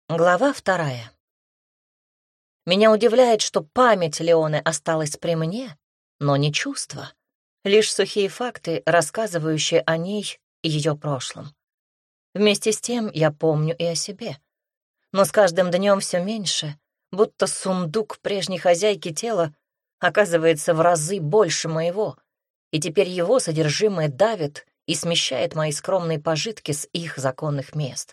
Глава 2. Меня удивляет, что память Леоны осталась при мне, но не чувства. Лишь сухие факты, рассказывающие о ней и ее прошлом. Вместе с тем я помню и о себе. Но с каждым днем все меньше, будто сундук прежней хозяйки тела оказывается в разы больше моего, и теперь его содержимое давит и смещает мои скромные пожитки с их законных мест.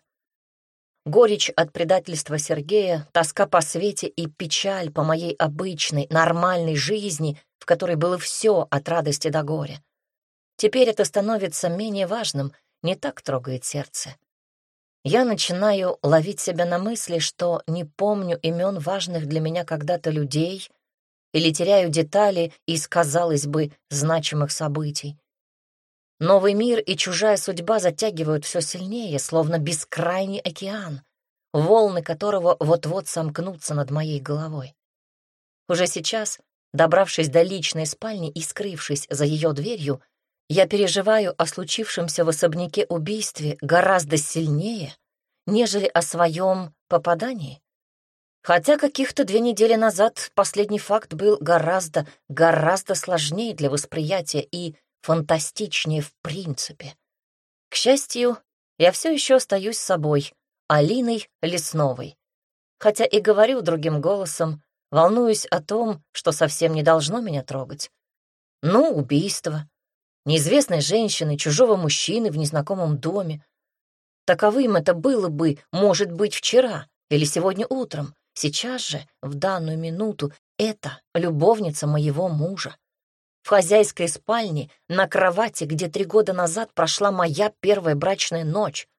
Горечь от предательства Сергея, тоска по свете и печаль по моей обычной, нормальной жизни, в которой было все от радости до горя. Теперь это становится менее важным, не так трогает сердце. Я начинаю ловить себя на мысли, что не помню имен важных для меня когда-то людей или теряю детали из, казалось бы, значимых событий. Новый мир и чужая судьба затягивают все сильнее, словно бескрайний океан, волны которого вот-вот сомкнутся над моей головой. Уже сейчас, добравшись до личной спальни и скрывшись за ее дверью, я переживаю о случившемся в особняке убийстве гораздо сильнее, нежели о своем попадании. Хотя каких-то 2 недели назад последний факт был гораздо сложнее для восприятия и фантастичнее в принципе. К счастью, я все еще остаюсь собой, Алиной Лесновой. Хотя и говорю другим голосом, волнуюсь о том, что совсем не должно меня трогать. Ну, убийство. Неизвестной женщины, чужого мужчины в незнакомом доме. Таковым это было бы, может быть, вчера или сегодня утром. Сейчас же, в данную минуту, это любовница моего мужа. В хозяйской спальне, на кровати, где 3 года назад прошла моя первая брачная ночь.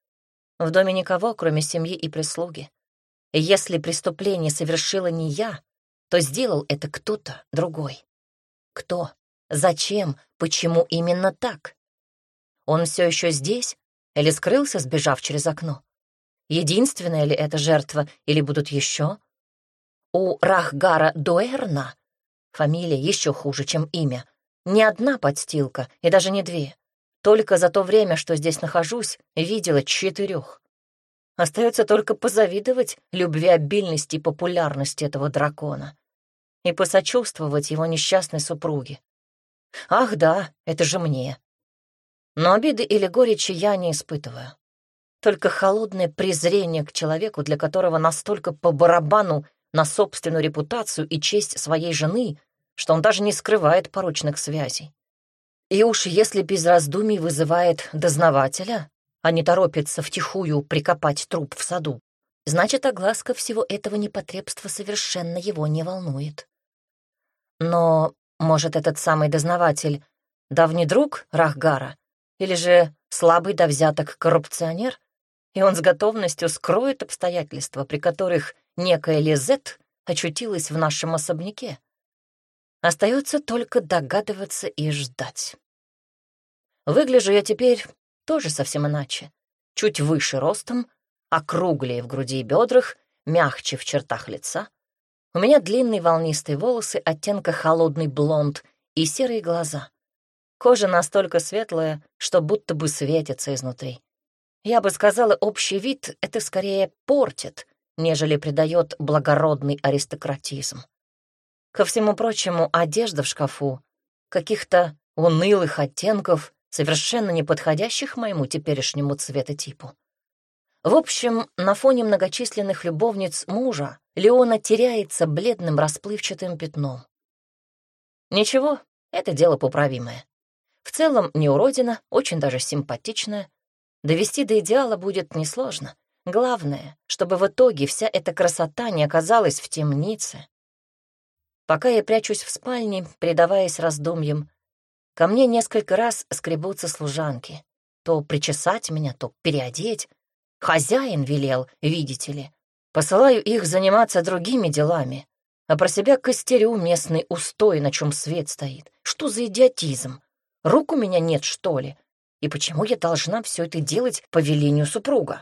В доме никого, кроме семьи и прислуги. И если преступление совершила не я, то сделал это кто-то другой. Кто? Зачем? Почему именно так? Он все еще здесь или скрылся, сбежав через окно? Единственная ли это жертва или будут еще? У Рахгара Дуэрна, фамилия еще хуже, чем имя, не одна подстилка и даже не 2. Только за то время, что здесь нахожусь, видела 4. Остается только позавидовать любвеобильности и популярности этого дракона и посочувствовать его несчастной супруге. Ах да, это же мне. Но обиды или горечи я не испытываю. Только холодное презрение к человеку, для которого настолько по барабану на собственную репутацию и честь своей жены, что он даже не скрывает порочных связей. И уж если без раздумий вызывает дознавателя, а не торопится втихую прикопать труп в саду, значит, огласка всего этого непотребства совершенно его не волнует. Но, может, этот самый дознаватель — давний друг Рахгара, или же слабый до взяток коррупционер, и он с готовностью скроет обстоятельства, при которых некая Лизет очутилась в нашем особняке. Остается только догадываться и ждать. Выгляжу я теперь тоже совсем иначе. Чуть выше ростом, округлее в груди и бедрах, мягче в чертах лица. У меня длинные волнистые волосы оттенка холодный блонд и серые глаза. Кожа настолько светлая, что будто бы светится изнутри. Я бы сказала, общий вид это скорее портит, нежели придает благородный аристократизм. Ко всему прочему, одежда в шкафу каких-то унылых оттенков, совершенно не подходящих моему теперешнему цветотипу. В общем, на фоне многочисленных любовниц мужа Леона теряется бледным расплывчатым пятном. Ничего, это дело поправимое. В целом не уродина, очень даже симпатичная. Довести до идеала будет несложно. Главное, чтобы в итоге вся эта красота не оказалась в темнице. Пока я прячусь в спальне, предаваясь раздумьям, ко мне несколько раз скребутся служанки. То причесать меня, то переодеть. Хозяин велел, видите ли. Посылаю их заниматься другими делами, а про себя костерю местный устой, на чем свет стоит. Что за идиотизм? Рук у меня нет, что ли? И почему я должна все это делать по велению супруга?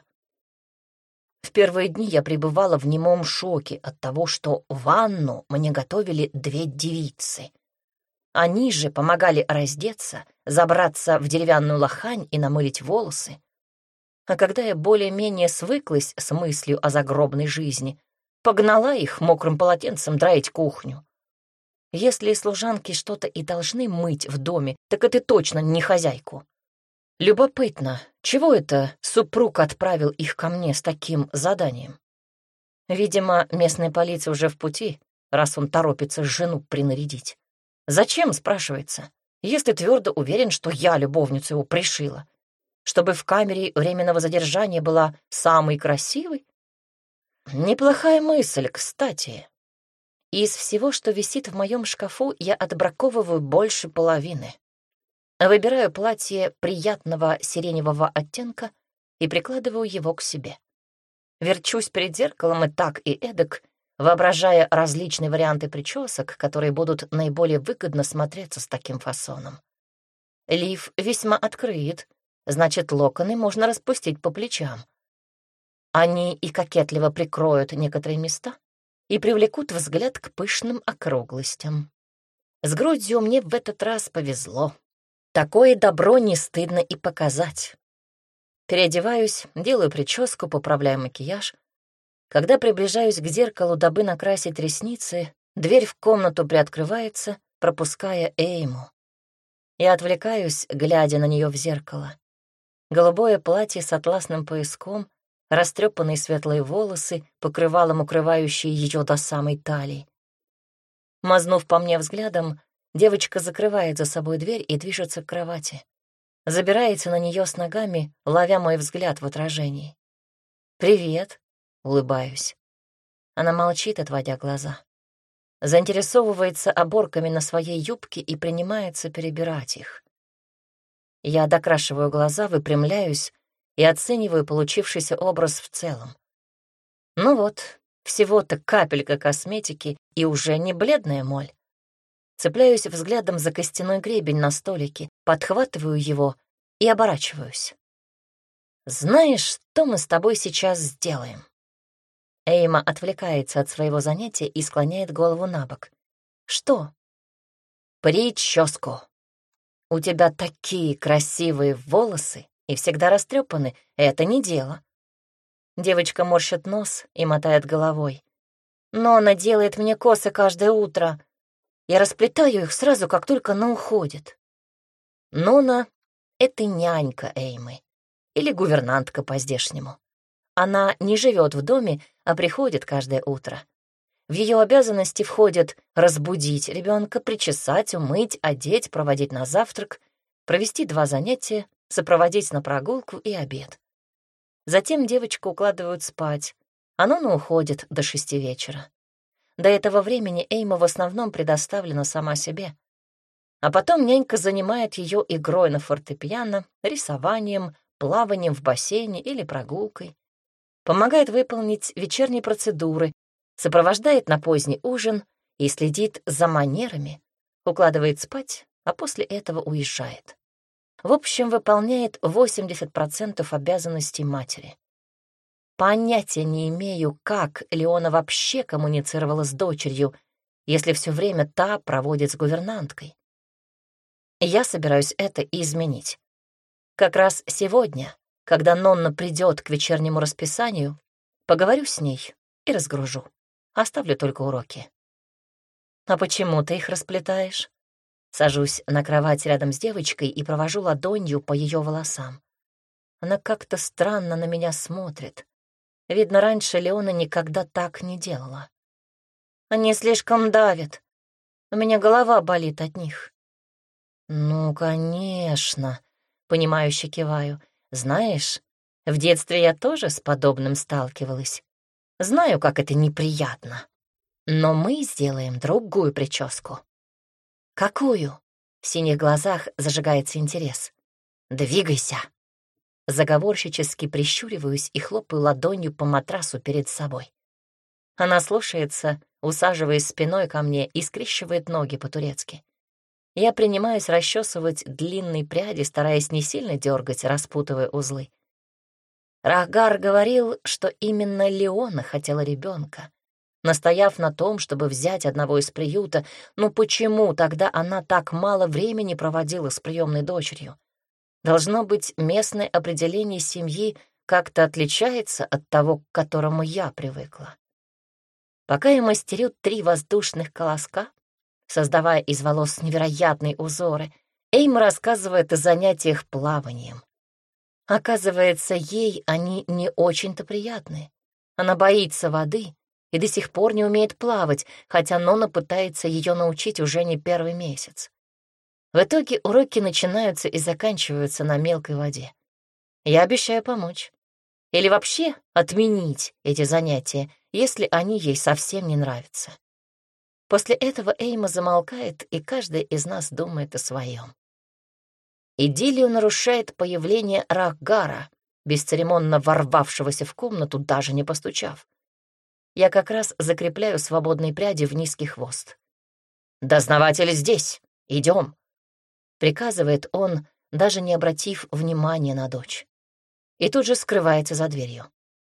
В первые дни я пребывала в немом шоке от того, что ванну мне готовили 2 девицы. Они же помогали раздеться, забраться в деревянную лохань и намылить волосы. А когда я более-менее свыклась с мыслью о загробной жизни, погнала их мокрым полотенцем драить кухню. Если служанки что-то и должны мыть в доме, так это точно не хозяйку. Любопытно, чего это супруг отправил их ко мне с таким заданием? Видимо, местная полиция уже в пути, раз он торопится жену принарядить. Зачем, спрашивается, если твердо уверен, что я любовницу его пришила? Чтобы в камере временного задержания была самой красивой? Неплохая мысль, кстати. Из всего, что висит в моем шкафу, я отбраковываю больше половины. Выбираю платье приятного сиреневого оттенка и прикладываю его к себе. Верчусь перед зеркалом и так, и эдак, воображая различные варианты причесок, которые будут наиболее выгодно смотреться с таким фасоном. Лиф весьма открыт, значит, локоны можно распустить по плечам. Они и кокетливо прикроют некоторые места и привлекут взгляд к пышным округлостям. С грудью мне в этот раз повезло. Такое добро не стыдно и показать. Переодеваюсь, делаю прическу, поправляю макияж. Когда приближаюсь к зеркалу, дабы накрасить ресницы, дверь в комнату приоткрывается, пропуская Эйму. Я отвлекаюсь, глядя на нее в зеркало. Голубое платье с атласным пояском, растрепанные светлые волосы, покрывалом укрывающие ее до самой талии. Мазнув по мне взглядом, девочка закрывает за собой дверь и движется к кровати. Забирается на нее с ногами, ловя мой взгляд в отражении. «Привет», — улыбаюсь. Она молчит, отводя глаза. Заинтересовывается оборками на своей юбке и принимается перебирать их. Я докрашиваю глаза, выпрямляюсь и оцениваю получившийся образ в целом. Ну вот, всего-то капелька косметики и уже не бледная моль. Цепляюсь взглядом за костяной гребень на столике, подхватываю его и оборачиваюсь. «Знаешь, что мы с тобой сейчас сделаем?» Эйма отвлекается от своего занятия и склоняет голову на бок. «Что?» «Прическу. У тебя такие красивые волосы и всегда растрепаны. Это не дело». Девочка морщит нос и мотает головой. «Но она делает мне косы каждое утро. Я расплетаю их сразу, как только она уходит». Нона — это нянька Эймы или гувернантка по-здешнему. Она не живет в доме, а приходит каждое утро. В ее обязанности входит разбудить ребенка, причесать, умыть, одеть, проводить на завтрак, провести 2 занятия, сопроводить на прогулку и обед. Затем девочку укладывают спать, а Нона уходит до 6 вечера. До этого времени Эйма в основном предоставлена сама себе. А потом нянька занимает ее игрой на фортепиано, рисованием, плаванием в бассейне или прогулкой, помогает выполнить вечерние процедуры, сопровождает на поздний ужин и следит за манерами, укладывает спать, а после этого уезжает. В общем, выполняет 80% обязанностей матери. Понятия не имею, как Леона вообще коммуницировала с дочерью, если все время та проводит с гувернанткой. Я собираюсь это изменить. Как раз сегодня, когда Нонна придет к вечернему расписанию, поговорю с ней и разгружу. Оставлю только уроки. А почему ты их расплетаешь? Сажусь на кровать рядом с девочкой и провожу ладонью по ее волосам. Она как-то странно на меня смотрит. Видно, раньше Леона никогда так не делала. Они слишком давят. У меня голова болит от них. Ну, конечно, понимающе киваю. Знаешь, в детстве я тоже с подобным сталкивалась. Знаю, как это неприятно. Но мы сделаем другую прическу. Какую? В синих глазах зажигается интерес. Двигайся. Заговорщически прищуриваюсь и хлопаю ладонью по матрасу перед собой. Она слушается, усаживаясь спиной ко мне и скрещивает ноги по-турецки. Я принимаюсь расчесывать длинные пряди, стараясь не сильно дергать, распутывая узлы. Рахгар говорил, что именно Леона хотела ребенка, настояв на том, чтобы взять одного из приюта. Но почему тогда она так мало времени проводила с приемной дочерью? Должно быть, местное определение семьи как-то отличается от того, к которому я привыкла. Пока я мастерю 3 воздушных колоска, создавая из волос невероятные узоры, Эйма рассказывает о занятиях плаванием. Оказывается, ей они не очень-то приятны. Она боится воды и до сих пор не умеет плавать, хотя Нона пытается ее научить уже не первый месяц. В итоге уроки начинаются и заканчиваются на мелкой воде. Я обещаю помочь. Или вообще отменить эти занятия, если они ей совсем не нравятся. После этого Эйма замолкает, и каждый из нас думает о своем. Идиллию нарушает появление Рахгара, бесцеремонно ворвавшегося в комнату, даже не постучав. Я как раз закрепляю свободные пряди в низкий хвост. «Дознаватель здесь! Идем!» — приказывает он, даже не обратив внимания на дочь. И тут же скрывается за дверью.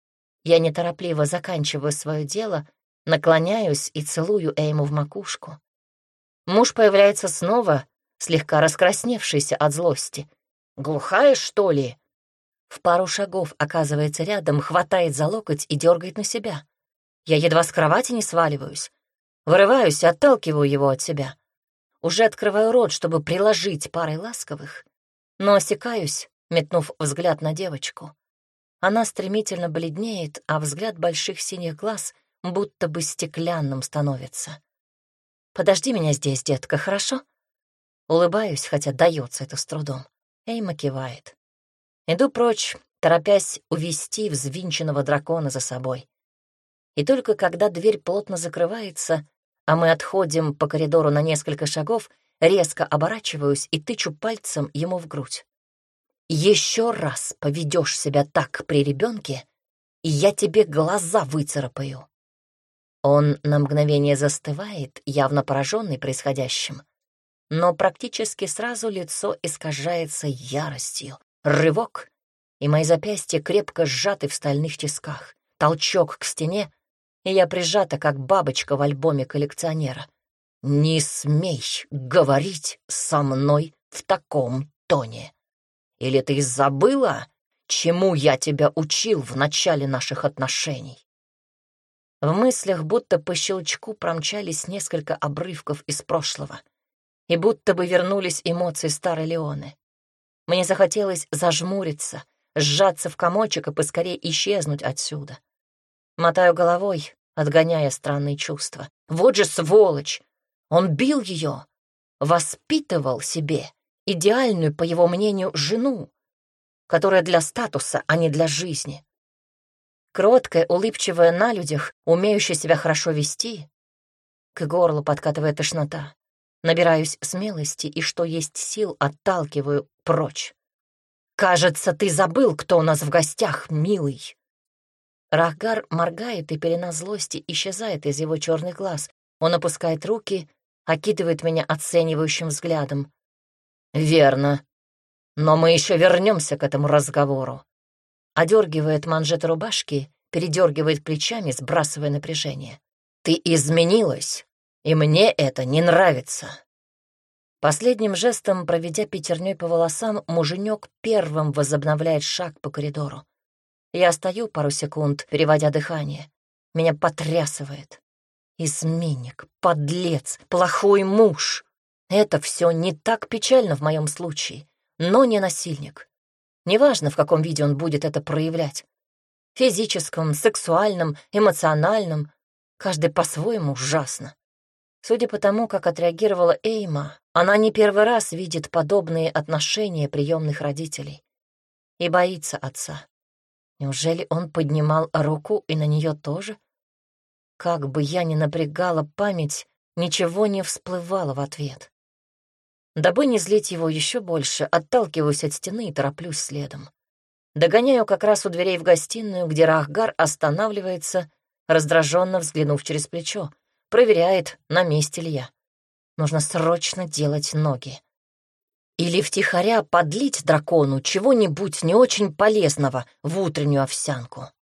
Я неторопливо заканчиваю свое дело, наклоняюсь и целую Эйму в макушку. Муж появляется снова, слегка раскрасневшийся от злости. «Глухая, что ли?» В пару шагов оказывается рядом, хватает за локоть и дергает на себя. Я едва с кровати не сваливаюсь. Вырываюсь и отталкиваю его от себя. Уже открываю рот, чтобы приложить парой ласковых, но осекаюсь, метнув взгляд на девочку. Она стремительно бледнеет, а взгляд больших синих глаз будто бы стеклянным становится. «Подожди меня здесь, детка, хорошо?» Улыбаюсь, хотя дается это с трудом. Эйма кивает. Иду прочь, торопясь увести взвинченного дракона за собой. И только когда дверь плотно закрывается, а мы отходим по коридору на несколько шагов, резко оборачиваюсь и тычу пальцем ему в грудь. «Еще раз поведешь себя так при ребенке, и я тебе глаза выцарапаю». Он на мгновение застывает, явно пораженный происходящим, но практически сразу лицо искажается яростью. Рывок, и мои запястья крепко сжаты в стальных тисках. Толчок к стене, и я прижата, как бабочка в альбоме коллекционера. «Не смей говорить со мной в таком тоне. Или ты забыла, чему я тебя учил в начале наших отношений?» В мыслях будто по щелчку промчались несколько обрывков из прошлого, и будто бы вернулись эмоции старой Леоны. Мне захотелось зажмуриться, сжаться в комочек и поскорее исчезнуть отсюда. Мотаю головой, отгоняя странные чувства. Вот же сволочь! Он бил ее, воспитывал себе идеальную, по его мнению, жену, которая для статуса, а не для жизни. Кроткая, улыбчивая на людях, умеющая себя хорошо вести. К горлу подкатывает тошнота. Набираюсь смелости и, что есть сил, отталкиваю прочь. «Кажется, ты забыл, кто у нас в гостях, милый!» Рахгар моргает, и пелена злости исчезает из его черных глаз. Он опускает руки, окидывает меня оценивающим взглядом. «Верно. Но мы еще вернемся к этому разговору». Одергивает манжеты рубашки, передергивает плечами, сбрасывая напряжение. «Ты изменилась, и мне это не нравится». Последним жестом, проведя пятерней по волосам, муженек первым возобновляет шаг по коридору. Я стою пару секунд, переводя дыхание. Меня потрясывает. Изменник, подлец, плохой муж. Это все не так печально в моем случае, но не насильник. Неважно, в каком виде он будет это проявлять. Физическом, сексуальном, эмоциональном. Каждый по-своему ужасно. Судя по тому, как отреагировала Эйма, она не первый раз видит подобные отношения приемных родителей и боится отца. Неужели он поднимал руку и на нее тоже? Как бы я ни напрягала память, ничего не всплывало в ответ. Дабы не злить его еще больше, отталкиваюсь от стены и тороплюсь следом. Догоняю как раз у дверей в гостиную, где Рахгар останавливается, раздраженно взглянув через плечо, проверяет, на месте ли я. Нужно срочно делать ноги. Или втихаря подлить дракону чего-нибудь не очень полезного в утреннюю овсянку.